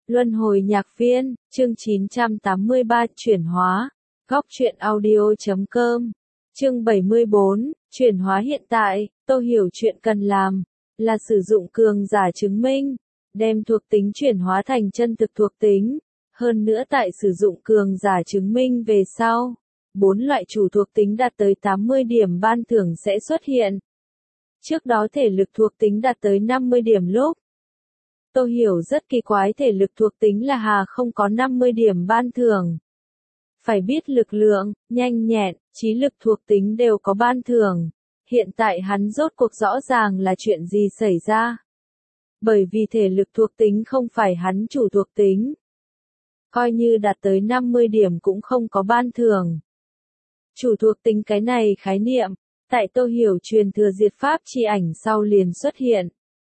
Luân hồi nhạc viên, chương 983 chuyển hóa. Góc truyện audio.com. Chương 74, chuyển hóa hiện tại, tôi hiểu chuyện cần làm, là sử dụng cường giả chứng minh, đem thuộc tính chuyển hóa thành chân thực thuộc tính. Hơn nữa tại sử dụng cường giả chứng minh về sau, 4 loại chủ thuộc tính đạt tới 80 điểm ban thưởng sẽ xuất hiện. Trước đó thể lực thuộc tính đạt tới 50 điểm lúc. Tôi hiểu rất kỳ quái thể lực thuộc tính là Hà không có 50 điểm ban thưởng. Phải biết lực lượng, nhanh nhẹn, trí lực thuộc tính đều có ban thưởng. Hiện tại hắn rốt cuộc rõ ràng là chuyện gì xảy ra. Bởi vì thể lực thuộc tính không phải hắn chủ thuộc tính. Coi như đạt tới 50 điểm cũng không có ban thưởng. Chủ thuộc tính cái này khái niệm, tại tôi hiểu truyền thừa diệt pháp chi ảnh sau liền xuất hiện.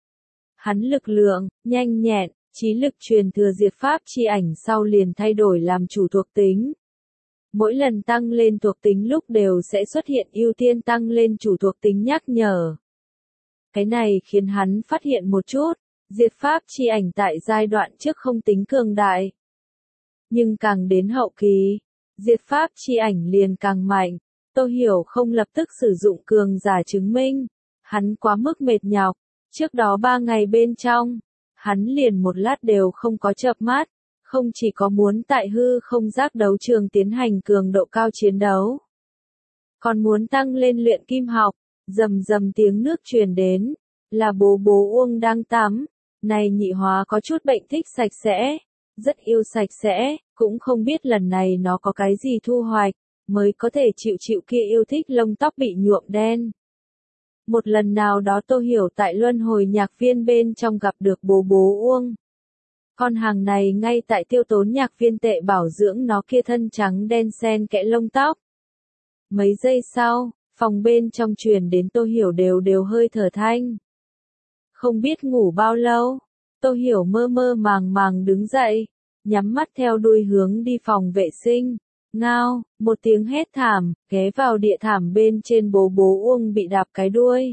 Hắn lực lượng, nhanh nhẹn, trí lực truyền thừa diệt pháp chi ảnh sau liền thay đổi làm chủ thuộc tính. Mỗi lần tăng lên thuộc tính lúc đều sẽ xuất hiện ưu tiên tăng lên chủ thuộc tính nhắc nhở. Cái này khiến hắn phát hiện một chút, diệt pháp chi ảnh tại giai đoạn trước không tính cường đại. Nhưng càng đến hậu kỳ, diệt pháp chi ảnh liền càng mạnh. Tôi hiểu không lập tức sử dụng cường giả chứng minh. Hắn quá mức mệt nhọc. Trước đó 3 ngày bên trong, hắn liền một lát đều không có chợp mắt, không chỉ có muốn tại hư không giác đấu trường tiến hành cường độ cao chiến đấu, còn muốn tăng lên luyện kim học. Rầm rầm tiếng nước truyền đến, là bố Uông đang tắm. Này nhị hóa có chút bệnh thích sạch sẽ, rất yêu sạch sẽ, cũng không biết lần này nó có cái gì thu hoạch, mới có thể chịu kia yêu thích lông tóc bị nhuộm đen. Một lần nào đó tôi hiểu tại luân hồi nhạc viên bên trong gặp được bố Uông. Con hàng này ngay tại tiêu tốn nhạc viên tệ bảo dưỡng nó kia thân trắng đen xen kẽ lông tóc. Mấy giây sau, phòng bên trong truyền đến tôi hiểu đều hơi thở thanh. Không biết ngủ bao lâu, tôi hiểu mơ màng đứng dậy, nhắm mắt theo đuôi hướng đi phòng vệ sinh. Ngao, một tiếng hét thảm, ghé vào địa thảm bên trên bố Uông bị đạp cái đuôi.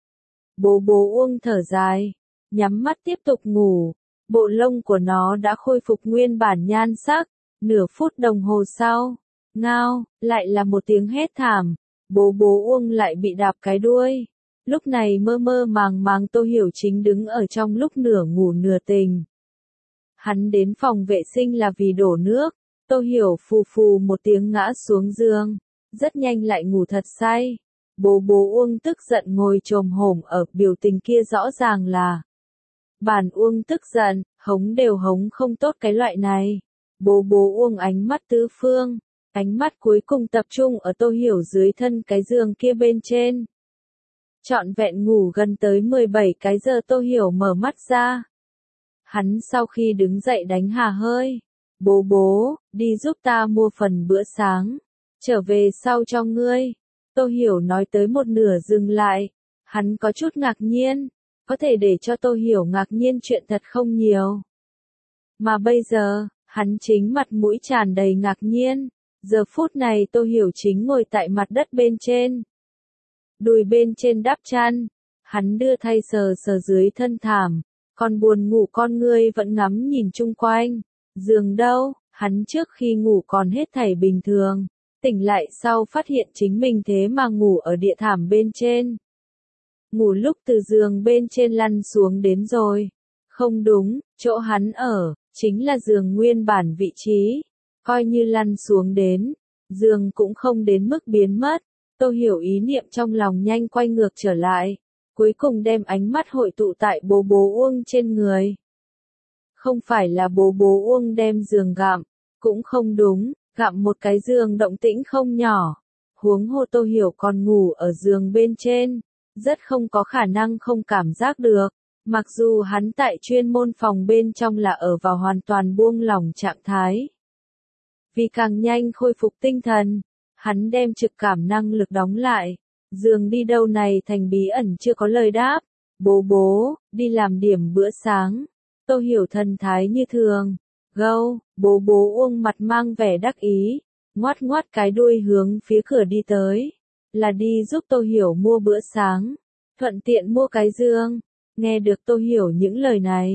Bố Uông thở dài, nhắm mắt tiếp tục ngủ, bộ lông của nó đã khôi phục nguyên bản nhan sắc. Nửa phút đồng hồ sau, ngao, lại là một tiếng hét thảm, bố Uông lại bị đạp cái đuôi. Lúc này mơ màng tôi hiểu chính đứng ở trong lúc nửa ngủ nửa tỉnh. Hắn đến phòng vệ sinh là vì đổ nước. Tôi hiểu phù một tiếng ngã xuống giường, rất nhanh lại ngủ thật say. Bố Uông tức giận ngồi chồm hổm ở, biểu tình kia rõ ràng là bản Uông tức giận, hống đều hống không tốt cái loại này. Bố Uông ánh mắt tứ phương, ánh mắt cuối cùng tập trung ở tôi hiểu dưới thân cái giường kia bên trên. Trọn vẹn ngủ gần tới 17 cái giờ tôi hiểu mở mắt ra. Hắn sau khi đứng dậy đánh hà hơi. Bố, đi giúp ta mua phần bữa sáng. Trở về sau cho ngươi. Tôi hiểu nói tới một nửa dừng lại. Hắn có chút ngạc nhiên. Có thể để cho tôi hiểu ngạc nhiên chuyện thật không nhiều. Mà bây giờ, hắn chính mặt mũi tràn đầy ngạc nhiên. Giờ phút này tôi hiểu chính ngồi tại mặt đất bên trên. Đùi bên trên đắp chăn. Hắn đưa thay sờ dưới thân thảm. Còn buồn ngủ con ngươi vẫn ngắm nhìn chung quanh. Giường đâu, hắn trước khi ngủ còn hết thảy bình thường, tỉnh lại sau phát hiện chính mình thế mà ngủ ở địa thảm bên trên. Ngủ lúc từ giường bên trên lăn xuống đến rồi. Không đúng, chỗ hắn ở, chính là giường nguyên bản vị trí. Coi như lăn xuống đến, giường cũng không đến mức biến mất. Tôi hiểu ý niệm trong lòng nhanh quay ngược trở lại. Cuối cùng đem ánh mắt hội tụ tại bố Uông trên người. Không phải là bố Uông đem giường gặm, cũng không đúng, gặm một cái giường động tĩnh không nhỏ. Huống hồ tôi hiểu còn ngủ ở giường bên trên, rất không có khả năng không cảm giác được. Mặc dù hắn tại chuyên môn phòng bên trong là ở vào hoàn toàn buông lỏng trạng thái. Vì càng nhanh khôi phục tinh thần, hắn đem trực cảm năng lực đóng lại. Giường đi đâu này thành bí ẩn chưa có lời đáp. Bố, đi làm điểm bữa sáng. Tôi hiểu thần thái như thường. Gâu, bố Uông mặt mang vẻ đắc ý. Ngoắt cái đuôi hướng phía cửa đi tới. Là đi giúp tôi hiểu mua bữa sáng. Thuận tiện mua cái giường. Nghe được tôi hiểu những lời này.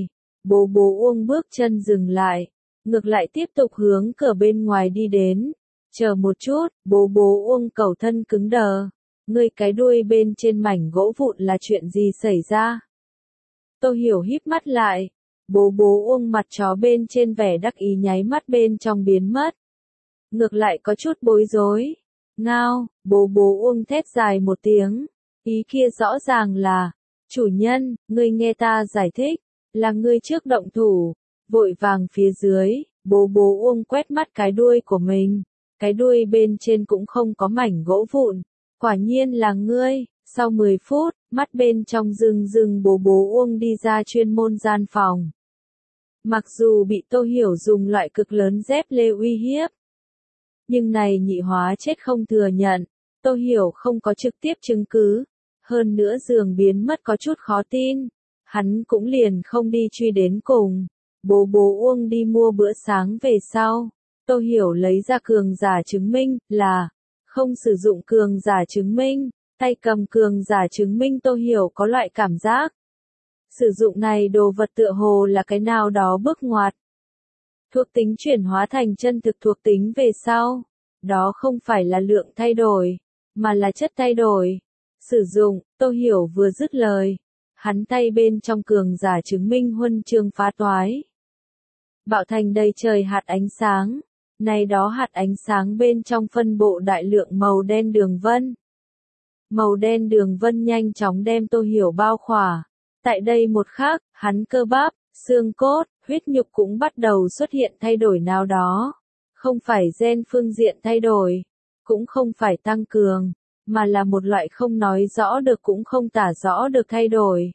Bố bố Uông bước chân dừng lại, ngược lại tiếp tục hướng cửa bên ngoài đi đến. Chờ một chút, bố bố Uông cầu thân cứng đờ. Ngươi cái đuôi bên trên mảnh gỗ vụn là chuyện gì xảy ra? Tô Hiểu híp mắt lại. Bố bố Uông mặt chó bên trên vẻ đắc ý nháy mắt bên trong biến mất. Ngược lại có chút bối rối. Ngao, bố bố Uông thét dài một tiếng. Ý kia rõ ràng là, chủ nhân, ngươi nghe ta giải thích, là ngươi trước động thủ. Vội vàng phía dưới, bố bố Uông quét mắt cái đuôi của mình. Cái đuôi bên trên cũng không có mảnh gỗ vụn. Quả nhiên là ngươi. Sau 10 phút, mắt bên trong rừng rừng bố bố Uông đi ra chuyên môn gian phòng. Mặc dù bị Tô Hiểu dùng loại cực lớn dép lê uy hiếp, nhưng này nhị hóa chết không thừa nhận. Tô Hiểu không có trực tiếp chứng cứ. Hơn nữa giường biến mất có chút khó tin. Hắn cũng liền không đi truy đến cùng. Bố bố Uông đi mua bữa sáng về sau. Tô Hiểu lấy ra cường giả chứng minh, là không sử dụng cường giả chứng minh. Tay cầm cường giả chứng minh Tô Hiểu có loại cảm giác. Sử dụng này đồ vật tựa hồ là cái nào đó bước ngoặt. Thuộc tính chuyển hóa thành chân thực thuộc tính về sau. Đó không phải là lượng thay đổi, mà là chất thay đổi. Sử dụng, Tô Hiểu vừa dứt lời. Hắn tay bên trong cường giả chứng minh huân chương phá toái. Bạo thành đầy trời hạt ánh sáng. Này đó hạt ánh sáng bên trong phân bộ đại lượng màu đen đường vân. Màu đen đường vân nhanh chóng đem Tô Hiểu bao khỏa. Tại đây một khắc, hắn cơ bắp, xương cốt, huyết nhục cũng bắt đầu xuất hiện thay đổi nào đó. Không phải gen phương diện thay đổi, cũng không phải tăng cường, mà là một loại không nói rõ được cũng không tả rõ được thay đổi.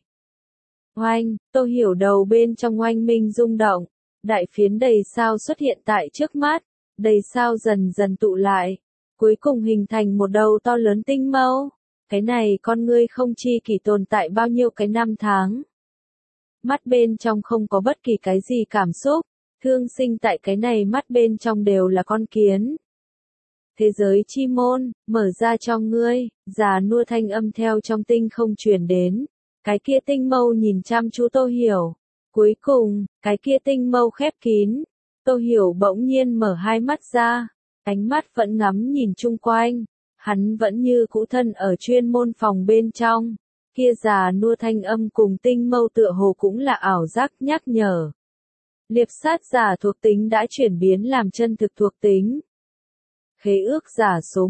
Oanh, Tô Hiểu đầu bên trong oanh minh rung động, đại phiến đầy sao xuất hiện tại trước mắt, đầy sao dần dần tụ lại, cuối cùng hình thành một đầu to lớn tinh mâu. Cái này con ngươi không chi kỳ tồn tại bao nhiêu cái năm tháng. Mắt bên trong không có bất kỳ cái gì cảm xúc, thương sinh tại cái này mắt bên trong đều là con kiến. Thế giới chi môn, mở ra cho ngươi, già nua thanh âm theo trong tinh không truyền đến. Cái kia tinh mâu nhìn chăm chú Tô Hiểu. Cuối cùng, cái kia tinh mâu khép kín. Tô Hiểu bỗng nhiên mở hai mắt ra, ánh mắt vẫn ngắm nhìn chung quanh. Hắn vẫn như cũ thân ở chuyên môn phòng bên trong. Kia già nua thanh âm cùng tinh mâu tựa hồ cũng là ảo giác nhắc nhở. Liệp sát giả thuộc tính đã chuyển biến làm chân thực thuộc tính. Khế ước giả số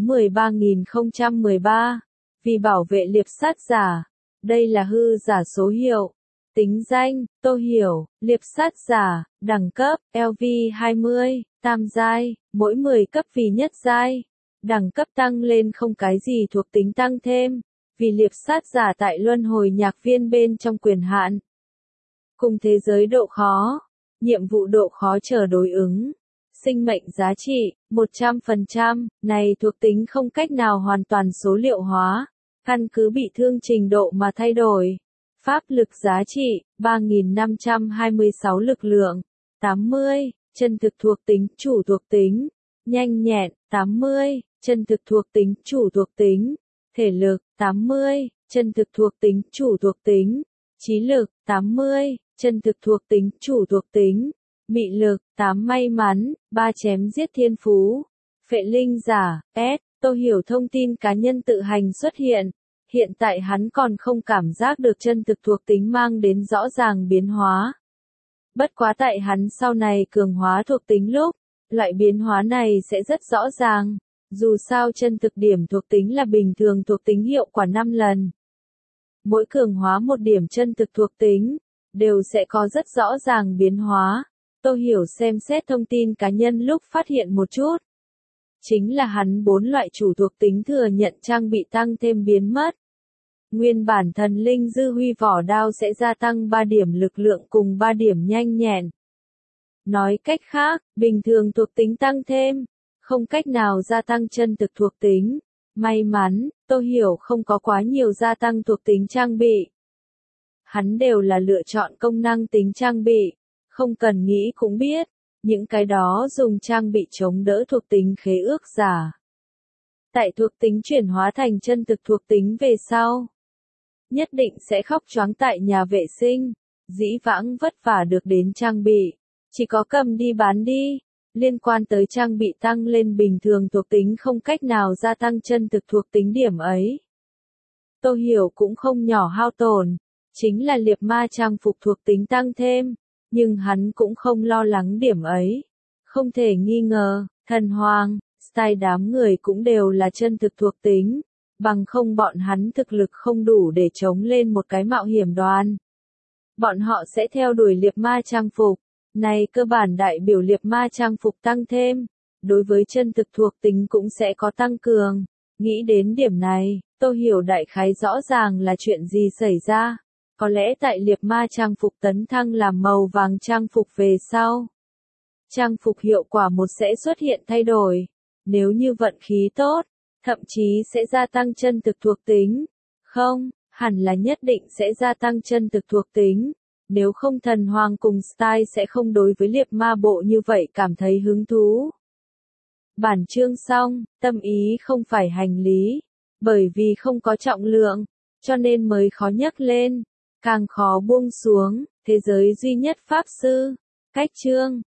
13013. Vì bảo vệ liệp sát giả. Đây là hư giả số hiệu. Tính danh, Tô Hiểu, liệp sát giả, đẳng cấp, LV20, tam giai, mỗi 10 cấp vì nhất giai. Đẳng cấp tăng lên không cái gì thuộc tính tăng thêm, vì liệp sát giả tại luân hồi nhạc viên bên trong quyền hạn. Cùng thế giới độ khó, nhiệm vụ độ khó chờ đối ứng. Sinh mệnh giá trị, 100%, này thuộc tính không cách nào hoàn toàn số liệu hóa, căn cứ bị thương trình độ mà thay đổi. Pháp lực giá trị, 3526 lực lượng, 80, chân thực thuộc tính, chủ thuộc tính, nhanh nhẹn, 80, chân thực thuộc tính, chủ thuộc tính, thể lực, 80, chân thực thuộc tính, chủ thuộc tính, trí lực, 80, chân thực thuộc tính, chủ thuộc tính, mị lực, 8 may mắn, 3 chém giết thiên phú, phệ linh giả, S, Tô Hiểu thông tin cá nhân tự hành xuất hiện. Hiện tại hắn còn không cảm giác được chân thực thuộc tính mang đến rõ ràng biến hóa. Bất quá tại hắn sau này cường hóa thuộc tính lúc, loại biến hóa này sẽ rất rõ ràng. Dù sao chân thực điểm thuộc tính là bình thường thuộc tính hiệu quả 5 lần. Mỗi cường hóa một điểm chân thực thuộc tính, đều sẽ có rất rõ ràng biến hóa. Tô Hiểu xem xét thông tin cá nhân lúc phát hiện một chút. Chính là hắn 4 loại chủ thuộc tính thừa nhận trang bị tăng thêm biến mất. Nguyên bản thần linh dư huy vỏ đao sẽ gia tăng 3 điểm lực lượng cùng 3 điểm nhanh nhẹn. Nói cách khác, bình thường thuộc tính tăng thêm, không cách nào gia tăng chân thực thuộc tính. May mắn, Tô Hiểu không có quá nhiều gia tăng thuộc tính trang bị. Hắn đều là lựa chọn công năng tính trang bị, không cần nghĩ cũng biết, những cái đó dùng trang bị chống đỡ thuộc tính khế ước giả. Tại thuộc tính chuyển hóa thành chân thực thuộc tính về sau, nhất định sẽ khóc choáng tại nhà vệ sinh. Dĩ vãng vất vả được đến trang bị, chỉ có cầm đi bán đi. Liên quan tới trang bị tăng lên bình thường thuộc tính không cách nào gia tăng chân thực thuộc tính điểm ấy. Tô Hiểu cũng không nhỏ hao tổn, chính là liệp ma trang phục thuộc tính tăng thêm, nhưng hắn cũng không lo lắng điểm ấy. Không thể nghi ngờ, thần hoàng, style đám người cũng đều là chân thực thuộc tính, bằng không bọn hắn thực lực không đủ để chống lên một cái mạo hiểm đoàn. Bọn họ sẽ theo đuổi liệp ma trang phục, này cơ bản đại biểu liệp ma trang phục tăng thêm, đối với chân thực thuộc tính cũng sẽ có tăng cường. Nghĩ đến điểm này, Tô Hiểu đại khái rõ ràng là chuyện gì xảy ra. Có lẽ tại liệp ma trang phục tấn thăng làm màu vàng trang phục về sau, trang phục hiệu quả một sẽ xuất hiện thay đổi. Nếu như vận khí tốt, thậm chí sẽ gia tăng chân thực thuộc tính. Không, hẳn là nhất định sẽ gia tăng chân thực thuộc tính. Nếu không thần hoàng cùng style sẽ không đối với liệp ma bộ như vậy cảm thấy hứng thú. Bản chương xong, tâm ý không phải hành lý. Bởi vì không có trọng lượng, cho nên mới khó nhấc lên, càng khó buông xuống. Thế giới duy nhất pháp sư. Cách chương